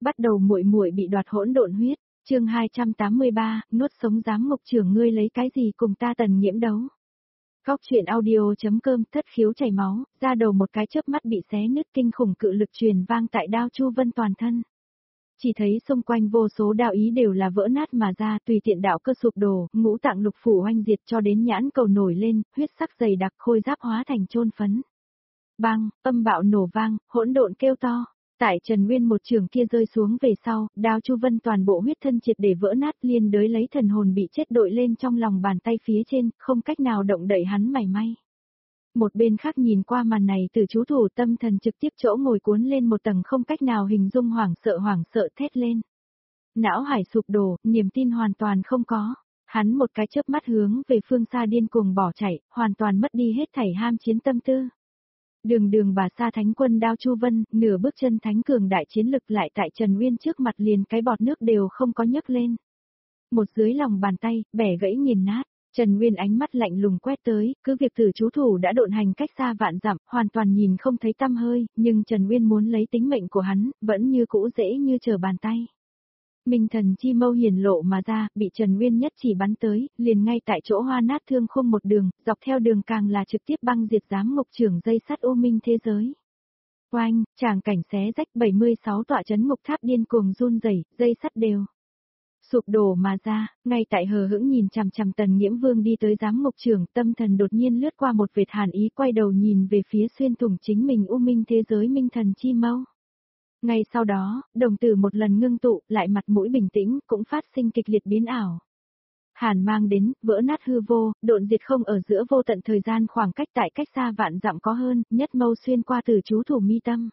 Bắt đầu muội muội bị đoạt hỗn độn huyết, chương 283, nuốt sống giám ngục trưởng ngươi lấy cái gì cùng ta Tần Nhiễm đấu. Góc truyện audio.com thất khiếu chảy máu, ra đầu một cái chớp mắt bị xé nứt kinh khủng cự lực truyền vang tại Đao Chu Vân toàn thân. Chỉ thấy xung quanh vô số đạo ý đều là vỡ nát mà ra, tùy tiện đạo cơ sụp đổ, ngũ tạng lục phủ oanh diệt cho đến nhãn cầu nổi lên, huyết sắc dày đặc khôi giáp hóa thành chôn phấn. Bang, âm bạo nổ vang, hỗn độn kêu to. Tại Trần Nguyên một trường kia rơi xuống về sau, Đao Chu Vân toàn bộ huyết thân triệt để vỡ nát, liên đới lấy thần hồn bị chết đội lên trong lòng bàn tay phía trên, không cách nào động đậy hắn mảy may. Một bên khác nhìn qua màn này từ chú thủ tâm thần trực tiếp chỗ ngồi cuốn lên một tầng không cách nào hình dung hoảng sợ thét lên. Não hải sụp đổ, niềm tin hoàn toàn không có. Hắn một cái chớp mắt hướng về phương xa điên cuồng bỏ chạy, hoàn toàn mất đi hết thảy ham chiến tâm tư. Đường bà sa thánh quân Đao Chu Vân, nửa bước chân thánh cường đại chiến lực lại tại Trần Nguyên trước mặt liền cái bọt nước đều không có nhấc lên. Một dưới lòng bàn tay, bẻ gãy nghiền nát, Trần Nguyên ánh mắt lạnh lùng quét tới, cứ việc tử chú thủ đã độn hành cách xa vạn dặm, hoàn toàn nhìn không thấy tăm hơi, nhưng Trần Nguyên muốn lấy tính mệnh của hắn, vẫn như cũ dễ như trở bàn tay. Minh thần chi mâu hiển lộ mà ra, bị Trần Nguyên nhất chỉ bắn tới, liền ngay tại chỗ hoa nát thương khung một đường, dọc theo đường càng là trực tiếp băng diệt giám ngục trưởng dây sắt u minh thế giới. Oanh, tràng cảnh xé rách 76 tọa chấn ngục tháp điên cuồng run rẩy, dây sắt đều sụp đổ mà ra, ngay tại hờ hững nhìn chằm chằm Tần Nhiễm Vương đi tới giám ngục trưởng, tâm thần đột nhiên lướt qua một vệt hàn ý, quay đầu nhìn về phía xuyên thủng chính mình u minh thế giới minh thần chi mâu. Ngay sau đó, đồng tử một lần ngưng tụ, lại mặt mũi bình tĩnh, cũng phát sinh kịch liệt biến ảo. Hàn mang đến, vỡ nát hư vô, độn diệt không ở giữa vô tận thời gian khoảng cách tại cách xa vạn dặm có hơn, nhất mâu xuyên qua từ chú thủ mi tâm.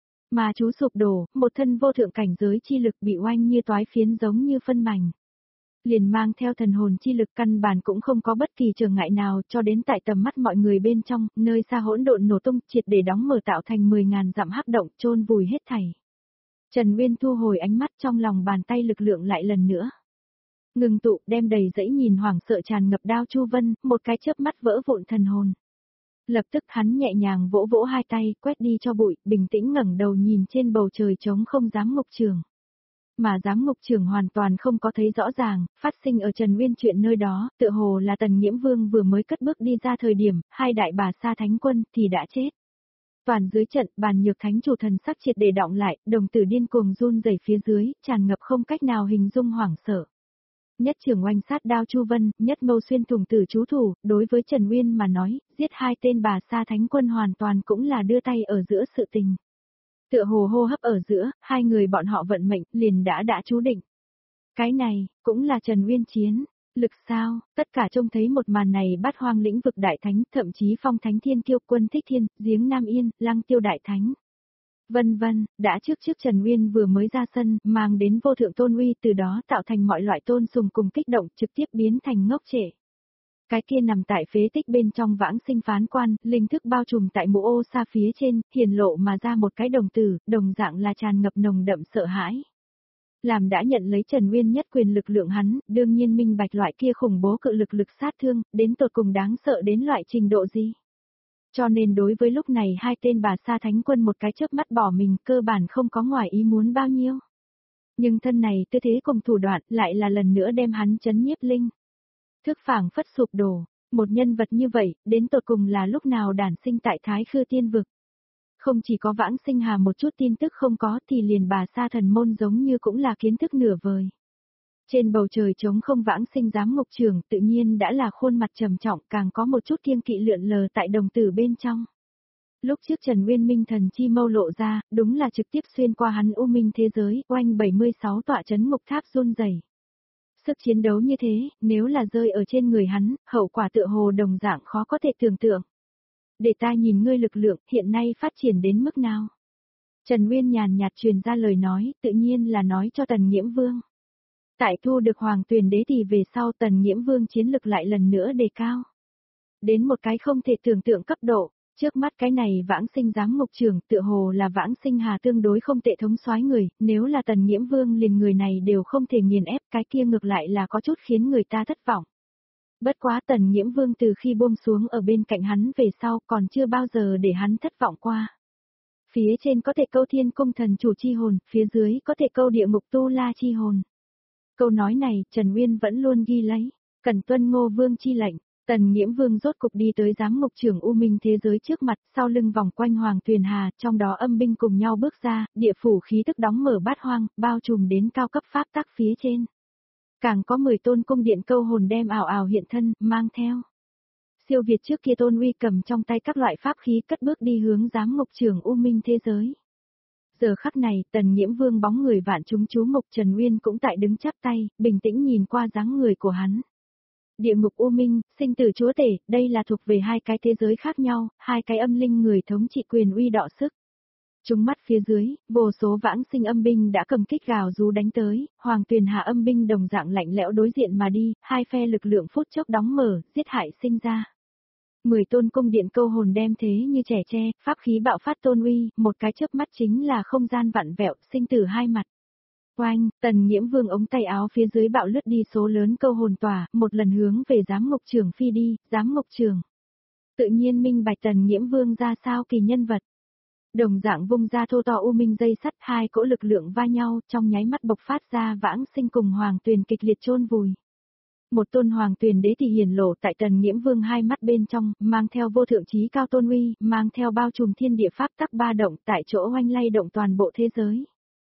Mà chú sụp đổ, một thân vô thượng cảnh giới chi lực bị oanh như toái phiến giống như phân mảnh. Liền mang theo thần hồn chi lực căn bản cũng không có bất kỳ trở ngại nào cho đến tại tầm mắt mọi người bên trong, nơi xa hỗn độn nổ tung triệt để đóng mở tạo thành 10.000 dặm hắc động chôn vùi hết thảy. Trần Nguyên thu hồi ánh mắt trong lòng bàn tay lực lượng lại lần nữa. Ngừng tụ đem đầy dẫy nhìn hoảng sợ tràn ngập Đao Chu Vân, một cái chớp mắt vỡ vụn thần hồn. Lập tức hắn nhẹ nhàng vỗ vỗ hai tay, quét đi cho bụi, bình tĩnh ngẩng đầu nhìn trên bầu trời trống không giám ngục trường. Mà giám ngục trường hoàn toàn không có thấy rõ ràng, phát sinh ở Trần Nguyên chuyện nơi đó, tựa hồ là Tần Nhiễm Vương vừa mới cất bước đi ra thời điểm, hai đại bà sa thánh quân thì đã chết. Toàn dưới trận, bàn nhược thánh chủ thần sắc triệt để đọng lại, đồng tử điên cuồng run rẩy phía dưới, tràn ngập không cách nào hình dung hoảng sợ. Nhất trưởng oanh sát Đao Chu Vân, nhất mâu xuyên thủng tử chú thủ, đối với Trần Nguyên mà nói, giết hai tên bà sa thánh quân hoàn toàn cũng là đưa tay ở giữa sự tình. Tựa hồ hô hấp ở giữa, hai người bọn họ vận mệnh, liền đã chú định. Cái này, cũng là Trần Nguyên chiến. Lực sao, tất cả trông thấy một màn này bát hoang lĩnh vực đại thánh, thậm chí phong thánh thiên kiêu quân thích thiên, giếng Nam Yên, lăng tiêu đại thánh. Vân vân, đã trước Trần Nguyên vừa mới ra sân, mang đến vô thượng tôn uy từ đó tạo thành mọi loại tôn sùng cùng kích động trực tiếp biến thành ngốc trệ. Cái kia nằm tại phế tích bên trong vãng sinh phán quan, linh thức bao trùm tại mũ ô sa phía trên, hiển lộ mà ra một cái đồng tử, đồng dạng là tràn ngập nồng đậm sợ hãi. Làm đã nhận lấy Trần Nguyên nhất quyền lực lượng hắn, đương nhiên minh bạch loại kia khủng bố cự lực lực sát thương, đến tột cùng đáng sợ đến loại trình độ gì. Cho nên đối với lúc này hai tên bà sa thánh quân một cái chớp mắt bỏ mình cơ bản không có ngoài ý muốn bao nhiêu. Nhưng thân này tư thế cùng thủ đoạn lại là lần nữa đem hắn chấn nhiếp linh. Thức phảng phất sụp đổ, một nhân vật như vậy, đến tột cùng là lúc nào đản sinh tại Thái Khư Tiên Vực. Không chỉ có vãng sinh hà một chút tin tức không có thì liền bà sa thần môn giống như cũng là kiến thức nửa vời. Trên bầu trời trống không vãng sinh giám ngục trường tự nhiên đã là khuôn mặt trầm trọng càng có một chút kiêng kỵ lượn lờ tại đồng tử bên trong. Lúc trước Trần Nguyên minh thần chi mâu lộ ra, đúng là trực tiếp xuyên qua hắn u minh thế giới, oanh 76 tọa chấn ngục tháp run rẩy. Sức chiến đấu như thế, nếu là rơi ở trên người hắn, hậu quả tựa hồ đồng dạng khó có thể tưởng tượng. Để ta nhìn ngươi lực lượng hiện nay phát triển đến mức nào. Trần Nguyên nhàn nhạt truyền ra lời nói, tự nhiên là nói cho Tần Nhiễm Vương. Tại thu được Hoàng Tuyền Đế thì về sau Tần Nhiễm Vương chiến lực lại lần nữa đề cao. Đến một cái không thể tưởng tượng cấp độ, trước mắt cái này vãng sinh giám ngục trường tựa hồ là vãng sinh hà tương đối không tệ thống soái người, nếu là Tần Nhiễm Vương liền người này đều không thể nghiền ép, cái kia ngược lại là có chút khiến người ta thất vọng. Bất quá Tần Nhiễm Vương từ khi buông xuống ở bên cạnh hắn về sau còn chưa bao giờ để hắn thất vọng qua. Phía trên có thể câu thiên cung thần chủ chi hồn, phía dưới có thể câu địa ngục tu la chi hồn. Câu nói này Trần Uyên vẫn luôn ghi lấy, cần tuân Ngô Vương chi lệnh. Tần Nghiễm Vương rốt cục đi tới giám ngục trưởng U Minh thế giới trước mặt, sau lưng vòng quanh Hoàng Tuyền Hà, trong đó âm binh cùng nhau bước ra, địa phủ khí tức đóng mở bát hoang, bao trùm đến cao cấp pháp tắc phía trên. Càng có 10 tôn cung điện câu hồn đem ảo ảo hiện thân, mang theo. Siêu việt trước kia Tôn Uy cầm trong tay các loại pháp khí cất bước đi hướng giám ngục trưởng U Minh thế giới. Giờ khắc này, Tần Nghiễm Vương bóng người vạn chúng chú mục Trần Uyên cũng tại đứng chắp tay, bình tĩnh nhìn qua dáng người của hắn. Địa ngục U Minh, sinh tử chúa tể, đây là thuộc về hai cái thế giới khác nhau, hai cái âm linh người thống trị quyền uy đọ sức. Trúng mắt phía dưới, vô số vãng sinh âm binh đã cầm kích gào rú đánh tới, Hoàng Tuyền Hà âm binh đồng dạng lạnh lẽo đối diện mà đi, hai phe lực lượng phút chốc đóng mở, giết hại sinh ra. 10 tôn cung điện câu hồn đem thế như trẻ tre, pháp khí bạo phát tôn uy, một cái chớp mắt chính là không gian vặn vẹo, sinh tử hai mặt. Oanh, Tần Nghiễm Vương ống tay áo phía dưới bạo lướt đi số lớn câu hồn tỏa, một lần hướng về giám ngục trường phi đi, giám ngục trường. Tự nhiên minh bạch Tần Nghiễm Vương ra sao kỳ nhân vật. Đồng dạng vung ra thô to u minh dây sắt, hai cỗ lực lượng va nhau, trong nháy mắt bộc phát ra vãng sinh cùng Hoàng Tuyền kịch liệt chôn vùi. Một tôn Hoàng Tuyền đế thì hiển lộ tại Tần Nghiễm Vương hai mắt bên trong, mang theo vô thượng chí cao tôn uy, mang theo bao trùm thiên địa pháp tắc ba động, tại chỗ oanh lay động toàn bộ thế giới.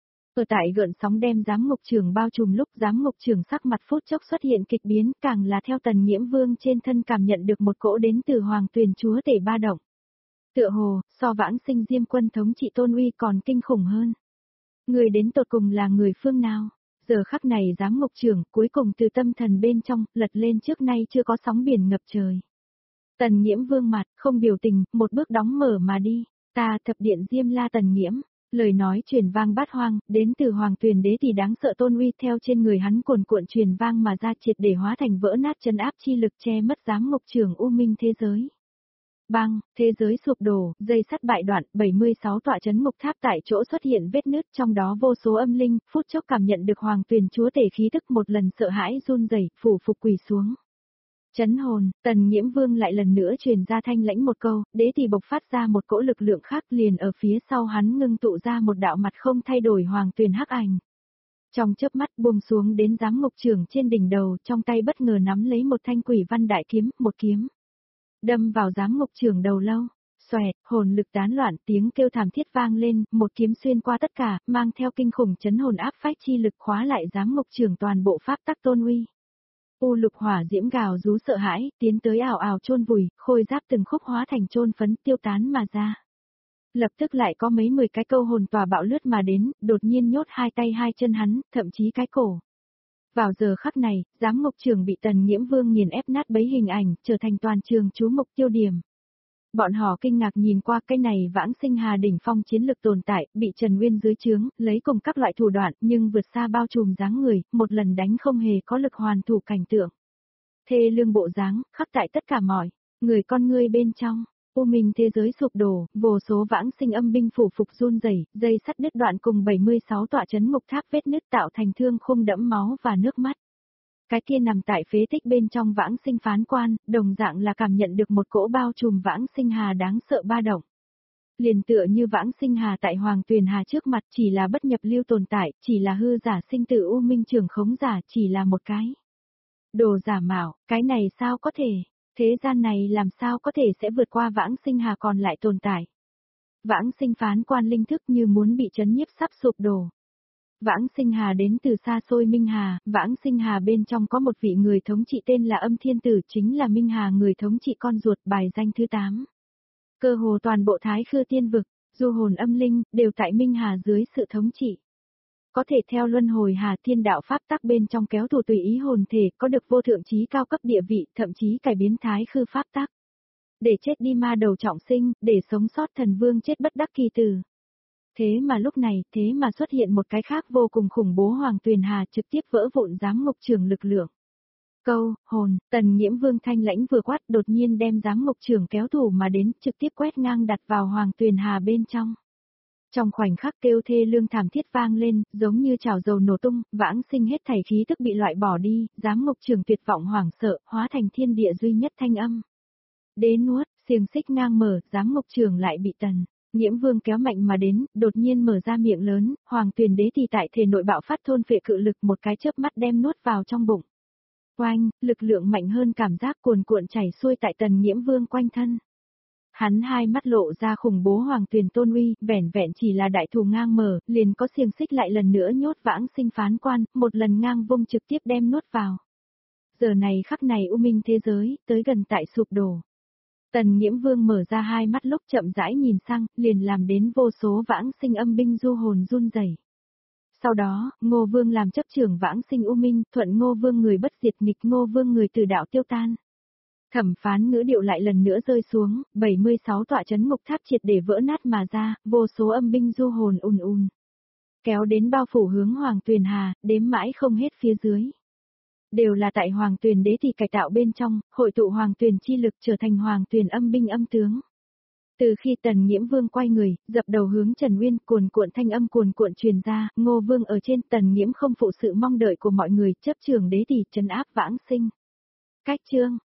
Ở tại gợn sóng đem giám ngục trường bao trùm lúc giám ngục trường sắc mặt phút chốc xuất hiện kịch biến, càng là theo Tần Nghiễm Vương trên thân cảm nhận được một cỗ đến từ Hoàng Tuyền chúa tể ba động. Tựa hồ, so vãng sinh Diêm Quân thống trị tôn uy còn kinh khủng hơn. Người đến tột cùng là người phương nào? Giờ khắc này giám ngục trưởng cuối cùng từ tâm thần bên trong, lật lên trước nay chưa có sóng biển ngập trời. Tần Nghiễm Vương mặt, không biểu tình, một bước đóng mở mà đi. Ta thập điện Diêm La Tần Nghiễm. Lời nói truyền vang bát hoang, đến từ Hoàng Tuyền đế thì đáng sợ tôn uy theo trên người hắn cuồn cuộn truyền vang mà ra triệt để hóa thành vỡ nát chân áp chi lực che mất giám ngục trưởng U Minh thế giới. Bang, thế giới sụp đổ, dây sắt bại đoạn, 76 tọa chấn ngục tháp tại chỗ xuất hiện vết nứt, trong đó vô số âm linh, phút chốc cảm nhận được Hoàng Tuyền chúa tể khí tức, một lần sợ hãi run rẩy, phủ phục quỳ xuống. Chấn hồn, Tần Nghiễm Vương lại lần nữa truyền ra thanh lãnh một câu, đế thì bộc phát ra một cỗ lực lượng khác, liền ở phía sau hắn ngưng tụ ra một đạo mặt không thay đổi Hoàng Tuyền hắc ảnh. Trong chớp mắt buông xuống đến giám ngục trưởng trên đỉnh đầu, trong tay bất ngờ nắm lấy một thanh quỷ văn đại kiếm, một kiếm đâm vào giám ngục trưởng đầu lâu. Xoẹt, hồn lực tán loạn, tiếng kêu thảm thiết vang lên, một kiếm xuyên qua tất cả, mang theo kinh khủng chấn hồn áp phách chi lực khóa lại giám ngục trưởng toàn bộ pháp tắc tôn uy. U lục hỏa diễm gào rú sợ hãi, tiến tới ảo ảo chôn vùi, khôi giáp từng khúc hóa thành chôn phấn tiêu tán mà ra. Lập tức lại có mấy 10 cái câu hồn tòa bạo lướt mà đến, đột nhiên nhốt hai tay hai chân hắn, thậm chí cái cổ. Vào giờ khắc này, giám ngục trưởng bị Tần Nghiễm Vương nghiền ép nát bấy hình ảnh, trở thành toàn trường chú mục tiêu điểm. Bọn họ kinh ngạc nhìn qua cái này vãng sinh hà đỉnh phong chiến lực tồn tại, bị Trần Uyên dưới trướng, lấy cùng các loại thủ đoạn, nhưng vượt xa bao trùm dáng người, một lần đánh không hề có lực hoàn thủ cảnh tượng. Thê lương bộ dáng, khắc tại tất cả mọi người con ngươi bên trong. U Minh thế giới sụp đổ, vô số vãng sinh âm binh phủ phục run rẩy, dây sắt đứt đoạn cùng 76 tọa chấn ngục tháp vết nứt tạo thành thương khung đẫm máu và nước mắt. Cái kia nằm tại phế tích bên trong vãng sinh phán quan, đồng dạng là cảm nhận được một cỗ bao trùm vãng sinh hà đáng sợ ba động. Liền tựa như vãng sinh hà tại Hoàng Tuyền Hà trước mặt chỉ là bất nhập lưu tồn tại, chỉ là hư giả sinh tử U Minh trường khống giả chỉ là một cái đồ giả mạo, cái này sao có thể? Thế gian này làm sao có thể sẽ vượt qua vãng sinh hà còn lại tồn tại. Vãng sinh phán quan linh thức như muốn bị chấn nhiếp sắp sụp đổ. Vãng sinh hà đến từ xa xôi Minh Hà, vãng sinh hà bên trong có một vị người thống trị tên là Âm Thiên Tử, chính là Minh Hà người thống trị con ruột, bài danh thứ 8. Cơ hồ toàn bộ Thái Khư Tiên Vực, du hồn âm linh, đều tại Minh Hà dưới sự thống trị. Có thể theo luân hồi hà thiên đạo pháp tắc bên trong kéo thủ tùy ý hồn thể, có được vô thượng chí cao cấp địa vị, thậm chí cải biến Thái Khư pháp tắc. Để chết đi ma đầu trọng sinh, để sống sót thần vương chết bất đắc kỳ tử. Thế mà lúc này, thế mà xuất hiện một cái khác vô cùng khủng bố Hoàng Tuyền Hà trực tiếp vỡ vụn giám ngục trường lực lượng. Câu, hồn, Tần Nghiễm Vương thanh lãnh vừa quát đột nhiên đem giám ngục trường kéo thủ mà đến, trực tiếp quét ngang đặt vào Hoàng Tuyền Hà bên trong. Trong khoảnh khắc kêu thê lương thảm thiết vang lên, giống như chảo dầu nổ tung, vãng sinh hết thảy khí tức bị loại bỏ đi, giám ngục trường tuyệt vọng hoảng sợ, hóa thành thiên địa duy nhất thanh âm. Đế nuốt, xiềng xích ngang mở, giám ngục trường lại bị Tần Nhiễm Vương kéo mạnh mà đến, đột nhiên mở ra miệng lớn, Hoàng Tuyền Đế thì tại thể nội bạo phát thôn phệ cự lực một cái chớp mắt đem nuốt vào trong bụng. Oanh, lực lượng mạnh hơn cảm giác cuồn cuộn chảy xuôi tại Tần Nhiễm Vương quanh thân. Hắn hai mắt lộ ra khủng bố Hoàng Tuyền tôn uy, vẻn vẹn chỉ là đại thù ngang mở, liền có xiềng xích lại lần nữa nhốt Vãng Sinh phán quan, một lần ngang vung trực tiếp đem nuốt vào. Giờ này khắc này u minh thế giới, tới gần tại sụp đổ. Tần Nhiễm Vương mở ra hai mắt lúc chậm rãi nhìn sang, liền làm đến vô số Vãng Sinh âm binh du hồn run rẩy. Sau đó, Ngô Vương làm chấp trưởng Vãng Sinh u minh, thuận Ngô Vương người bất diệt nghịch Ngô Vương người từ đạo tiêu tan. Thẩm phán ngữ điệu lại lần nữa rơi xuống, 76 tọa chấn ngục tháp triệt để vỡ nát mà ra, vô số âm binh du hồn ùn kéo đến bao phủ hướng Hoàng Tuyền Hà, đếm mãi không hết phía dưới. Đều là tại Hoàng Tuyền Đế thì cải tạo bên trong, hội tụ Hoàng Tuyền chi lực trở thành Hoàng Tuyền âm binh âm tướng. Từ khi Tần Nhiễm Vương quay người, dập đầu hướng Trần Uyên, cuồn cuộn thanh âm cuồn cuộn truyền ra, Ngô Vương ở trên, Tần Nhiễm không phụ sự mong đợi của mọi người, chấp trưởng đế thì trấn áp Vãng Sinh. Cách chương